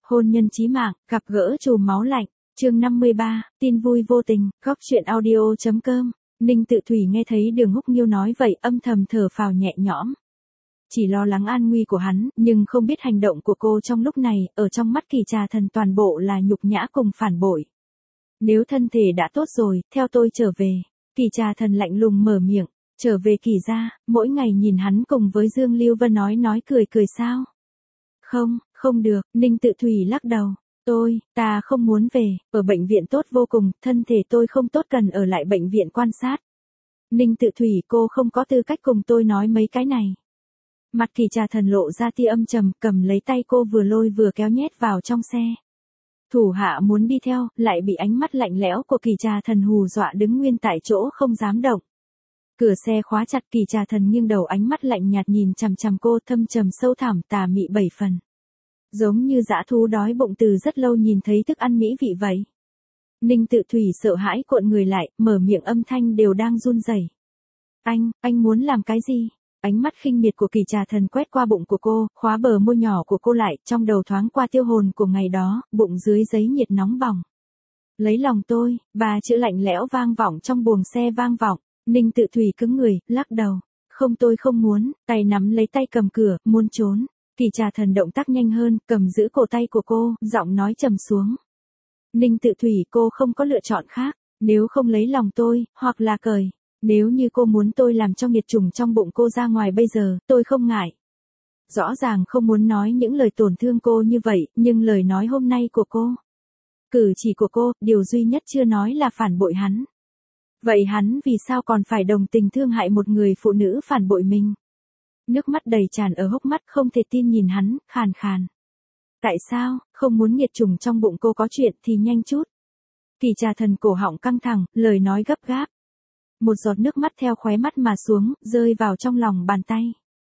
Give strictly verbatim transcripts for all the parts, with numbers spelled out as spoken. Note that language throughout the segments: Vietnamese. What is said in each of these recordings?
Hôn nhân chí mạng, gặp gỡ chùm máu lạnh, chương năm mươi ba, tin vui vô tình, góc chuyện audio.com. Ninh Tự Thủy nghe thấy Đường Húc Nghiêu nói vậy âm thầm thở phào nhẹ nhõm. Chỉ lo lắng an nguy của hắn, nhưng không biết hành động của cô trong lúc này, ở trong mắt Kỳ Trà Thần toàn bộ là nhục nhã cùng phản bội. Nếu thân thể đã tốt rồi, theo tôi trở về. Kỳ Trà Thần lạnh lùng mở miệng, trở về Kỳ gia, mỗi ngày nhìn hắn cùng với Dương Lưu Vân nói nói cười cười sao? Không, không được, Ninh Tự Thủy lắc đầu. Tôi, ta không muốn về, ở bệnh viện tốt vô cùng, thân thể tôi không tốt cần ở lại bệnh viện quan sát. Ninh Tự Thủy, cô không có tư cách cùng tôi nói mấy cái này. Mặt Kỳ Trà Thần lộ ra tia âm trầm, cầm lấy tay cô vừa lôi vừa kéo nhét vào trong xe. Thủ hạ muốn đi theo, lại bị ánh mắt lạnh lẽo của Kỳ Trà Thần hù dọa đứng nguyên tại chỗ không dám động. Cửa xe khóa chặt, Kỳ Trà Thần nghiêng đầu, ánh mắt lạnh nhạt nhìn chằm chằm cô, thâm trầm sâu thẳm, tà mị bảy phần. Giống như dã thú đói bụng từ rất lâu nhìn thấy thức ăn mỹ vị vậy. Ninh Tự Thủy sợ hãi cuộn người lại, mở miệng âm thanh đều đang run rẩy. Anh, anh muốn làm cái gì? Ánh mắt khinh miệt của Kỳ Trà Thần quét qua bụng của cô, khóa bờ môi nhỏ của cô lại, trong đầu thoáng qua tiêu hồn của ngày đó, bụng dưới giấy nhiệt nóng bỏng. Lấy lòng tôi, ba chữ lạnh lẽo vang vọng trong buồng xe vang vọng. Ninh Tự Thủy cứng người, lắc đầu. Không, tôi không muốn, tay nắm lấy tay cầm cửa, muốn trốn. Kỳ Trà Thần động tác nhanh hơn, cầm giữ cổ tay của cô, giọng nói trầm xuống. Ninh Tự Thủy, cô không có lựa chọn khác, nếu không lấy lòng tôi, hoặc là cởi. Nếu như cô muốn tôi làm cho nghiệt trùng trong bụng cô ra ngoài bây giờ, tôi không ngại. Rõ ràng không muốn nói những lời tổn thương cô như vậy, nhưng lời nói hôm nay của cô, cử chỉ của cô, điều duy nhất chưa nói là phản bội hắn. Vậy hắn vì sao còn phải đồng tình thương hại một người phụ nữ phản bội mình? Nước mắt đầy tràn ở hốc mắt, không thể tin nhìn hắn, khàn khàn. Tại sao, không muốn nghiệt trùng trong bụng cô có chuyện thì nhanh chút. Kỳ Trà Thần cổ họng căng thẳng, lời nói gấp gáp. Một giọt nước mắt theo khóe mắt mà xuống, rơi vào trong lòng bàn tay.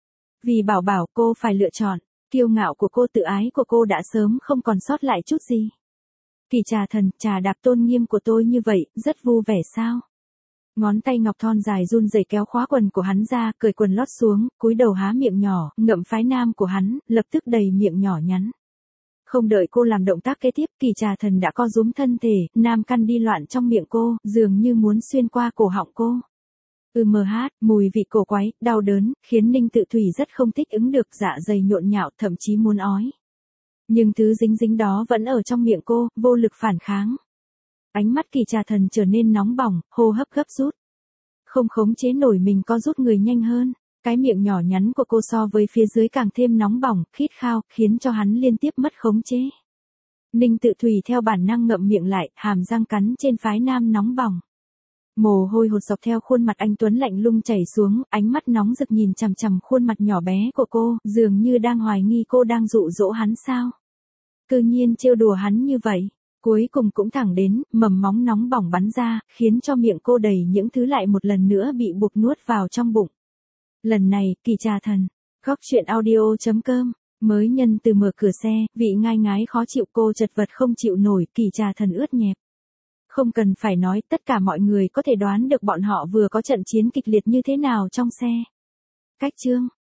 Vì bảo bảo cô phải lựa chọn, kiêu ngạo của cô, tự ái của cô đã sớm không còn sót lại chút gì. Kỳ Trà Thần, trà đạp tôn nghiêm của tôi như vậy, rất vui vẻ sao? Ngón tay ngọc thon dài run rẩy kéo khóa quần của hắn ra, cởi quần lót xuống, cúi đầu há miệng nhỏ, ngậm phái nam của hắn, lập tức đầy miệng nhỏ nhắn. Không đợi cô làm động tác kế tiếp, Kỳ Trà Thần đã co rúm thân thể, nam căn đi loạn trong miệng cô, dường như muốn xuyên qua cổ họng cô. Ừ mờ hát, mùi vị cổ quái, đau đớn, khiến Ninh Tự Thủy rất không thích ứng được, dạ dày nhộn nhạo, thậm chí muốn ói. Nhưng thứ dính dính đó vẫn ở trong miệng cô, vô lực phản kháng. Ánh mắt Kỳ Trà Thần trở nên nóng bỏng, hô hấp gấp rút. Không khống chế nổi mình co rút người nhanh hơn. Cái miệng nhỏ nhắn của cô so với phía dưới càng thêm nóng bỏng, khít khao, khiến cho hắn liên tiếp mất khống chế. Ninh Tự Thủy theo bản năng ngậm miệng lại, hàm răng cắn trên phái nam nóng bỏng. Mồ hôi hột dọc theo khuôn mặt anh tuấn lạnh lùng chảy xuống, ánh mắt nóng rực nhìn chằm chằm khuôn mặt nhỏ bé của cô, dường như đang hoài nghi cô đang dụ dỗ hắn sao. Cư nhiên trêu đùa hắn như vậy. Cuối cùng cũng thẳng đến, mầm móng nóng bỏng bắn ra, khiến cho miệng cô đầy những thứ lại một lần nữa bị buộc nuốt vào trong bụng. Lần này, Kỳ Trà Thần, góc chuyện audio.com, mới nhân từ mở cửa xe, vị ngai ngái khó chịu, cô chật vật không chịu nổi, Kỳ Trà Thần ướt nhẹp. Không cần phải nói, tất cả mọi người có thể đoán được bọn họ vừa có trận chiến kịch liệt như thế nào trong xe. Cách chương.